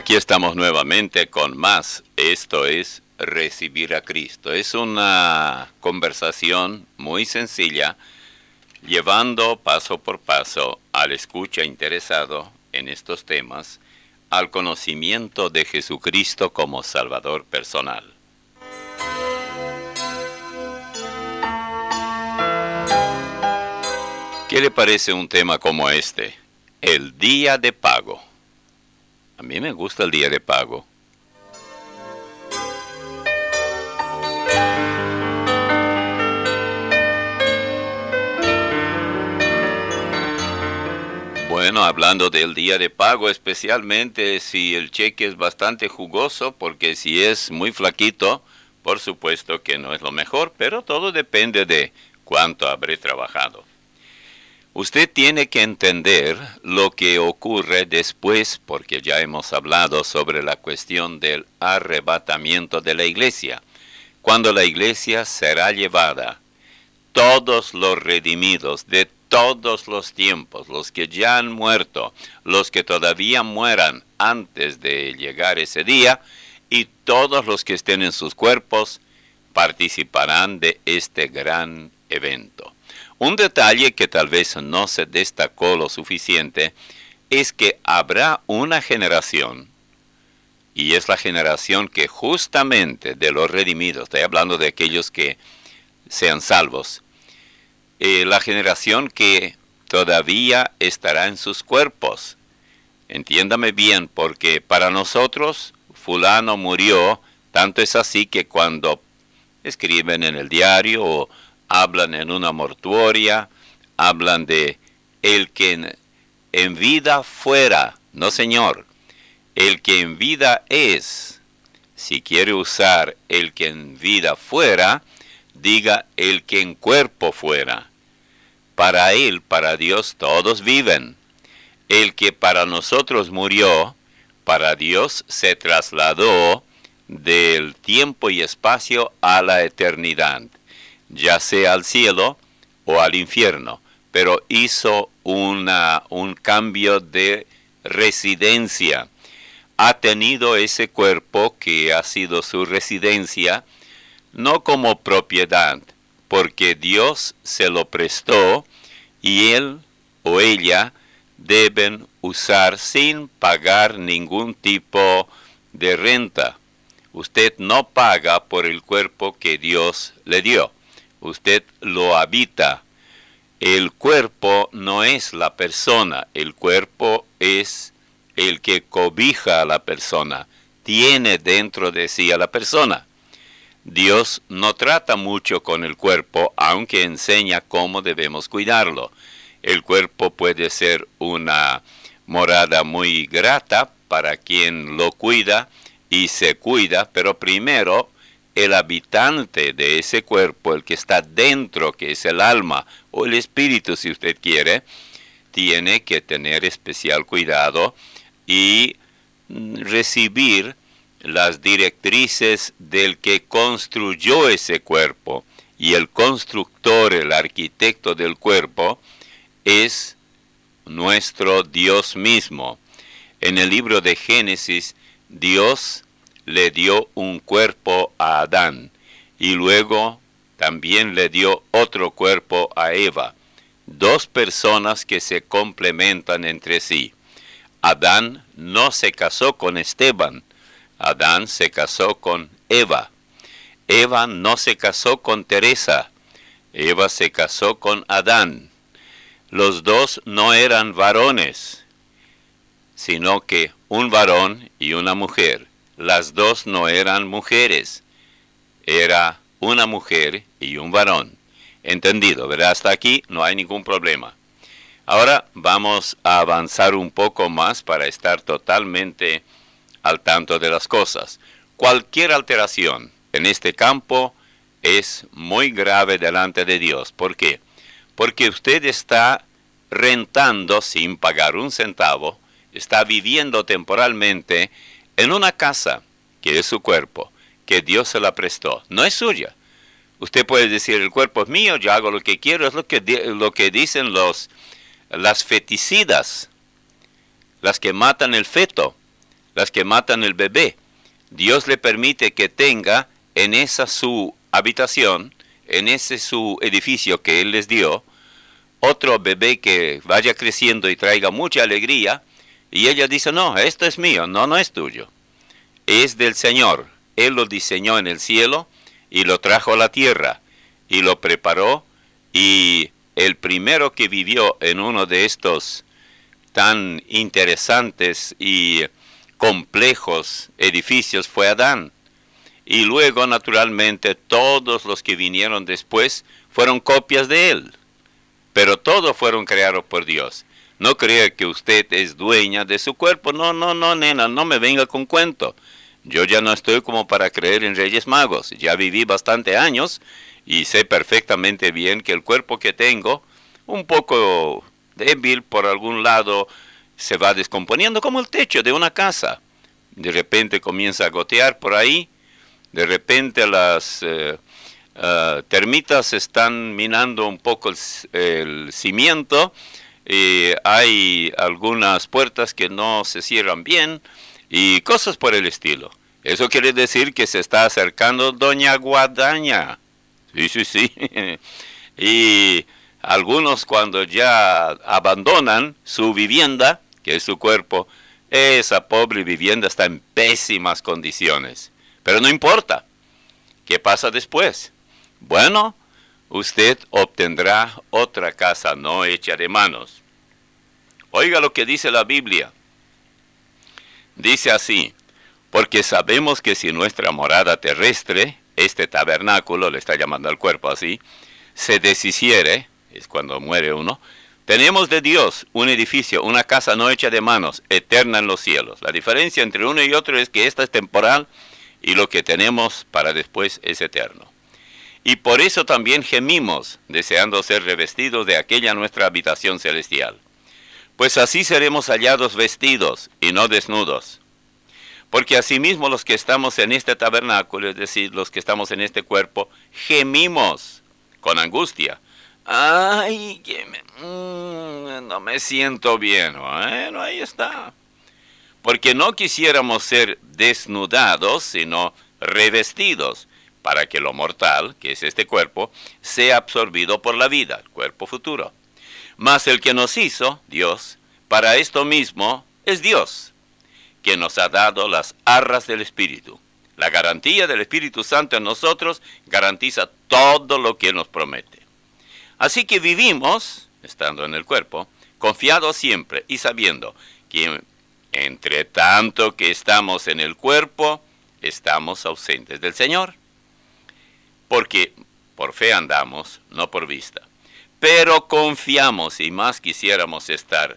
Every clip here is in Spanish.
Aquí estamos nuevamente con más. Esto es Recibir a Cristo. Es una conversación muy sencilla, llevando paso por paso al escucha interesado en estos temas al conocimiento de Jesucristo como Salvador personal. ¿Qué le parece un tema como este? El día de pago. A mí me gusta el día de pago. Bueno, hablando del día de pago, especialmente si el cheque es bastante jugoso, porque si es muy flaquito, por supuesto que no es lo mejor, pero todo depende de cuánto habré trabajado. Usted tiene que entender lo que ocurre después, porque ya hemos hablado sobre la cuestión del arrebatamiento de la iglesia. Cuando la iglesia será llevada, todos los redimidos de todos los tiempos, los que ya han muerto, los que todavía mueran antes de llegar ese día, y todos los que estén en sus cuerpos, participarán de este gran evento. Un detalle que tal vez no se destacó lo suficiente es que habrá una generación, y es la generación que justamente de los redimidos, estoy hablando de aquellos que sean salvos, la generación que todavía estará en sus cuerpos. Entiéndame bien, porque para nosotros fulano murió, tanto es así que cuando escriben en el diario o hablan en una mortuoria, hablan de el que en vida fuera. No, señor, el que en vida es. Si quiere usar el que en vida fuera, diga el que en cuerpo fuera. Para él, para Dios, todos viven. El que para nosotros murió, para Dios se trasladó del tiempo y espacio a la eternidad, ya sea al cielo o al infierno, pero hizo un cambio de residencia. Ha tenido ese cuerpo que ha sido su residencia, no como propiedad, porque Dios se lo prestó y él o ella deben usar sin pagar ningún tipo de renta. Usted no paga por el cuerpo que Dios le dio. Usted lo habita. El cuerpo no es la persona. El cuerpo es el que cobija a la persona. Tiene dentro de sí a la persona. Dios no trata mucho con el cuerpo, aunque enseña cómo debemos cuidarlo. El cuerpo puede ser una morada muy grata para quien lo cuida y se cuida, pero primero el habitante de ese cuerpo, el que está dentro, que es el alma o el espíritu si usted quiere, tiene que tener especial cuidado y recibir las directrices del que construyó ese cuerpo. Y el constructor, el arquitecto del cuerpo, es nuestro Dios mismo. En el libro de Génesis, Dios le dio un cuerpo a Adán y luego también le dio otro cuerpo a Eva. Dos personas que se complementan entre sí. Adán no se casó con Esteban. Adán se casó con Eva. Eva no se casó con Teresa. Eva se casó con Adán. Los dos no eran varones, sino que un varón y una mujer. Las dos no eran mujeres. Era una mujer y un varón. Entendido, ¿verdad? Hasta aquí no hay ningún problema. Ahora vamos a avanzar un poco más para estar totalmente al tanto de las cosas. Cualquier alteración en este campo es muy grave delante de Dios. ¿Por qué? Porque usted está rentando sin pagar un centavo, está viviendo temporalmente en una casa que es su cuerpo, que Dios se la prestó. No es suya. Usted puede decir, el cuerpo es mío, yo hago lo que quiero. Es lo que dicen las feticidas, las que matan el feto. las que matan el bebé. Dios le permite que tenga en esa su habitación, en ese su edificio que Él les dio, otro bebé que vaya creciendo y traiga mucha alegría, y ella dice, no, esto es mío, no, no es tuyo, es del Señor. Él lo diseñó en el cielo y lo trajo a la tierra y lo preparó, y el primero que vivió en uno de estos tan interesantes y complejos edificios fue Adán. Y luego, naturalmente, todos los que vinieron después fueron copias de él. Pero todos fueron creados por Dios. No crea que usted es dueña de su cuerpo. No, no, no, nena, no me venga con cuento. Yo ya no estoy como para creer en Reyes Magos. Ya viví bastante años y sé perfectamente bien que el cuerpo que tengo, un poco débil por algún lado, se va descomponiendo como el techo de una casa. De repente comienza a gotear por ahí. De repente las termitas están minando un poco el cimiento. Hay algunas puertas que no se cierran bien y cosas por el estilo. Eso quiere decir que se está acercando Doña Guadaña. Sí, sí, sí. Y algunos, cuando ya abandonan su vivienda, que es su cuerpo, esa pobre vivienda está en pésimas condiciones. Pero no importa. ¿Qué pasa después? Bueno, usted obtendrá otra casa no hecha de manos. Oiga lo que dice la Biblia. Dice así: porque sabemos que si nuestra morada terrestre, este tabernáculo, le está llamando al cuerpo así, se deshiciere, es cuando muere uno, tenemos de Dios un edificio, una casa no hecha de manos, eterna en los cielos. La diferencia entre uno y otro es que esta es temporal y lo que tenemos para después es eterno. Y por eso también gemimos, deseando ser revestidos de aquella nuestra habitación celestial. Pues así seremos hallados vestidos y no desnudos. Porque asimismo los que estamos en este tabernáculo, es decir, los que estamos en este cuerpo, gemimos con angustia. Ay, no me siento bien. Bueno, ahí está. Porque no quisiéramos ser desnudados, sino revestidos, para que lo mortal, que es este cuerpo, sea absorbido por la vida, el cuerpo futuro. Mas el que nos hizo, Dios, para esto mismo es Dios, que nos ha dado las arras del Espíritu. La garantía del Espíritu Santo en nosotros garantiza todo lo que nos promete. Así que vivimos, estando en el cuerpo, confiados siempre y sabiendo que entre tanto que estamos en el cuerpo, estamos ausentes del Señor. Porque por fe andamos, no por vista. Pero confiamos, y más quisiéramos estar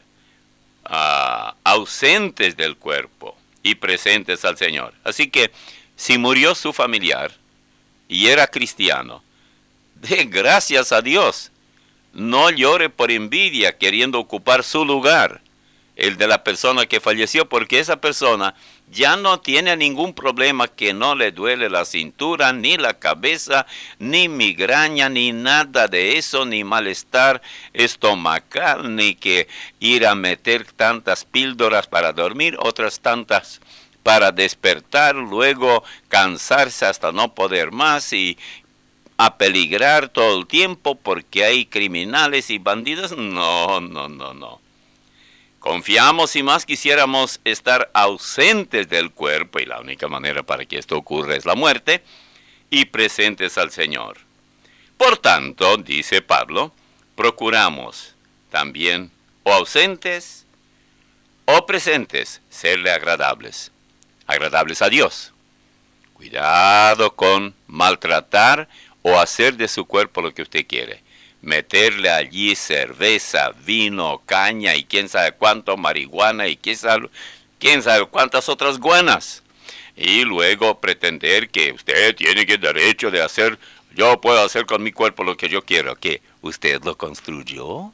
ausentes del cuerpo y presentes al Señor. Así que si murió su familiar y era cristiano, dé gracias a Dios. No llore por envidia queriendo ocupar su lugar, el de la persona que falleció, porque esa persona ya no tiene ningún problema, que no le duele la cintura, ni la cabeza, ni migraña, ni nada de eso, ni malestar estomacal, ni que ir a meter tantas píldoras para dormir, otras tantas para despertar, luego cansarse hasta no poder más y a peligrar todo el tiempo porque hay criminales y bandidos. No, no, no, no. Confiamos, y más quisiéramos estar ausentes del cuerpo, y la única manera para que esto ocurra es la muerte, y presentes al Señor. Por tanto, dice Pablo, procuramos también, o ausentes o presentes, serle agradables a Dios. Cuidado con maltratar o hacer de su cuerpo lo que usted quiere. Meterle allí cerveza, vino, caña y quién sabe cuánto, marihuana y quién sabe cuántas otras guanas. Y luego pretender que usted tiene el derecho de hacer, yo puedo hacer con mi cuerpo lo que yo quiero. ¿Qué? ¿Usted lo construyó?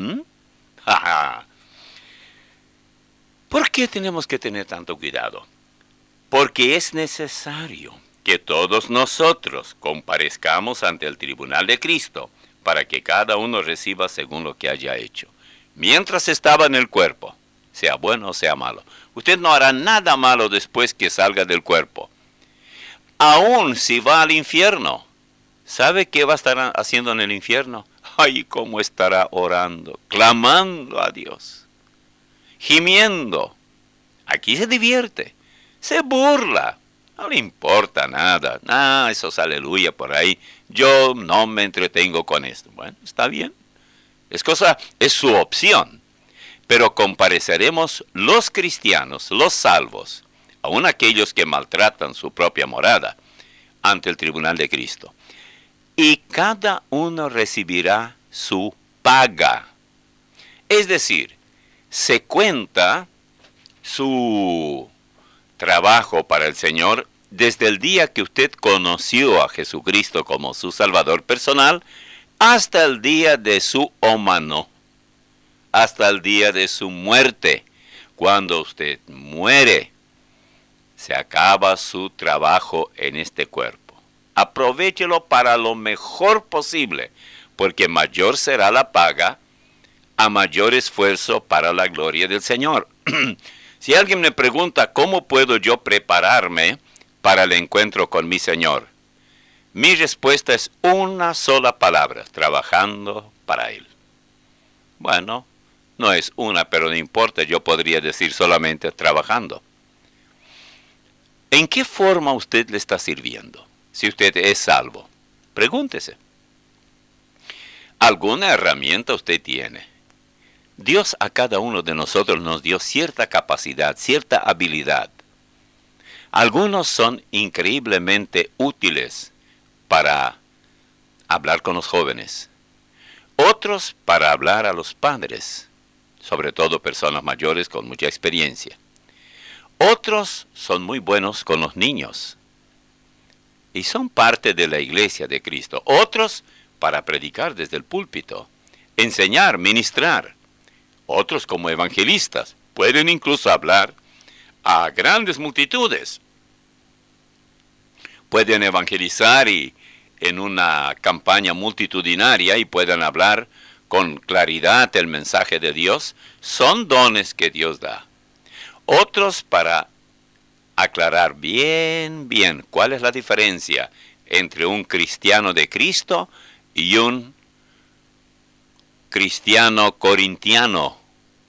¿Por qué tenemos que tener tanto cuidado? Porque es necesario que todos nosotros comparezcamos ante el tribunal de Cristo, para que cada uno reciba según lo que haya hecho. Mientras estaba en el cuerpo, sea bueno o sea malo. Usted no hará nada malo después que salga del cuerpo. Aún si va al infierno, ¿sabe qué va a estar haciendo en el infierno? Ay, cómo estará orando, clamando a Dios, gimiendo. Aquí se divierte, se burla, no le importa nada. Eso es aleluya por ahí. Yo no me entretengo con esto. Bueno, está bien. Es su opción. Pero compareceremos los cristianos, los salvos, aun aquellos que maltratan su propia morada, ante el tribunal de Cristo. Y cada uno recibirá su paga. Es decir, se cuenta su trabajo para el Señor desde el día que usted conoció a Jesucristo como su Salvador personal hasta el día de su ómano, hasta el día de su muerte. Cuando usted muere, se acaba su trabajo en este cuerpo. Aprovéchelo para lo mejor posible, porque mayor será la paga a mayor esfuerzo para la gloria del Señor. Si alguien me pregunta cómo puedo yo prepararme para el encuentro con mi Señor, mi respuesta es una sola palabra: trabajando para Él. Bueno, no es una, pero no importa, yo podría decir solamente trabajando. ¿En qué forma usted le está sirviendo? Si usted es salvo, pregúntese. ¿Alguna herramienta usted tiene? Dios a cada uno de nosotros nos dio cierta capacidad, cierta habilidad. Algunos son increíblemente útiles para hablar con los jóvenes. Otros para hablar a los padres, sobre todo personas mayores con mucha experiencia. Otros son muy buenos con los niños y son parte de la iglesia de Cristo. Otros para predicar desde el púlpito, enseñar, ministrar. Otros como evangelistas pueden incluso hablar a grandes multitudes. Pueden evangelizar y en una campaña multitudinaria y pueden hablar con claridad el mensaje de Dios. Son dones que Dios da. Otros para aclarar bien cuál es la diferencia entre un cristiano de Cristo y un cristiano corintiano,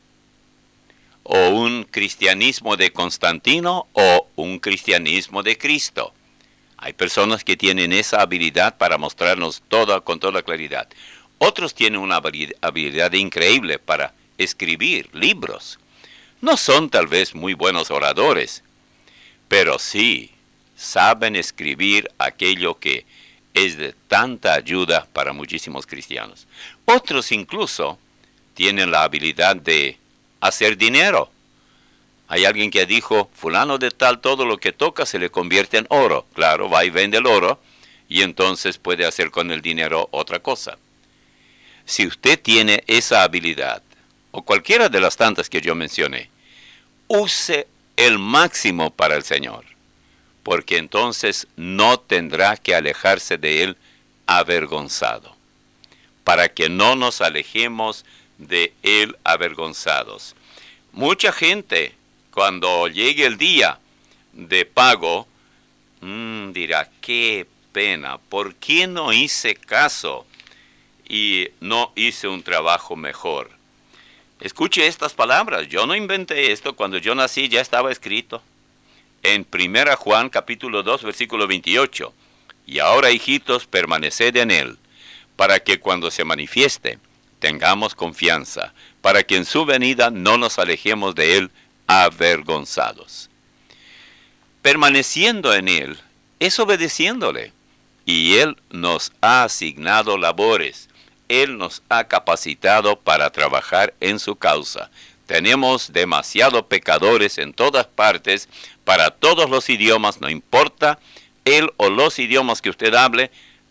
o un cristianismo de Constantino, o un cristianismo de Cristo. Hay personas que tienen esa habilidad para mostrarnos con toda claridad. Otros tienen una habilidad increíble para escribir libros. No son tal vez muy buenos oradores, pero sí saben escribir aquello que es de tanta ayuda para muchísimos cristianos. Otros incluso tienen la habilidad de hacer dinero. Hay alguien que dijo: fulano de tal, todo lo que toca se le convierte en oro. Claro, va y vende el oro y entonces puede hacer con el dinero otra cosa. Si usted tiene esa habilidad, o cualquiera de las tantas que yo mencioné, use el máximo para el Señor, porque entonces no tendrá que alejarse de Él avergonzado, para que no nos alejemos de Él avergonzados. Mucha gente, cuando llegue el día de pago, dirá: qué pena, ¿por qué no hice caso y no hice un trabajo mejor? Escuche estas palabras. Yo no inventé esto. Cuando yo nací ya estaba escrito. En 1 Juan capítulo 2 versículo 28. Y ahora, hijitos, permaneced en Él, para que cuando se manifieste tengamos confianza, para que en su venida no nos alejemos de Él avergonzados. Permaneciendo en Él es obedeciéndole. Y Él nos ha asignado labores. Él nos ha capacitado para trabajar en su causa. Tenemos demasiados pecadores en todas partes, para todos los idiomas, no importa el o los idiomas que usted hable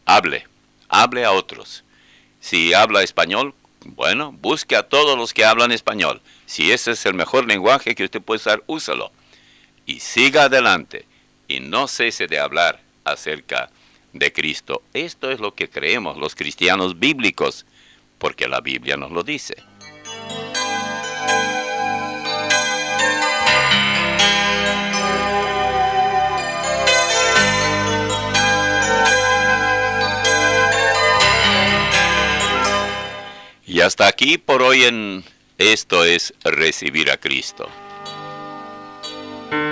a otros. Si habla español, bueno, busque a todos los que hablan español. Si ese es el mejor lenguaje que usted puede usar, úsalo. Y siga adelante y no cese de hablar acerca de Cristo. Esto es lo que creemos los cristianos bíblicos, porque la Biblia nos lo dice. hasta aquí por hoy en Esto es Recibir a Cristo.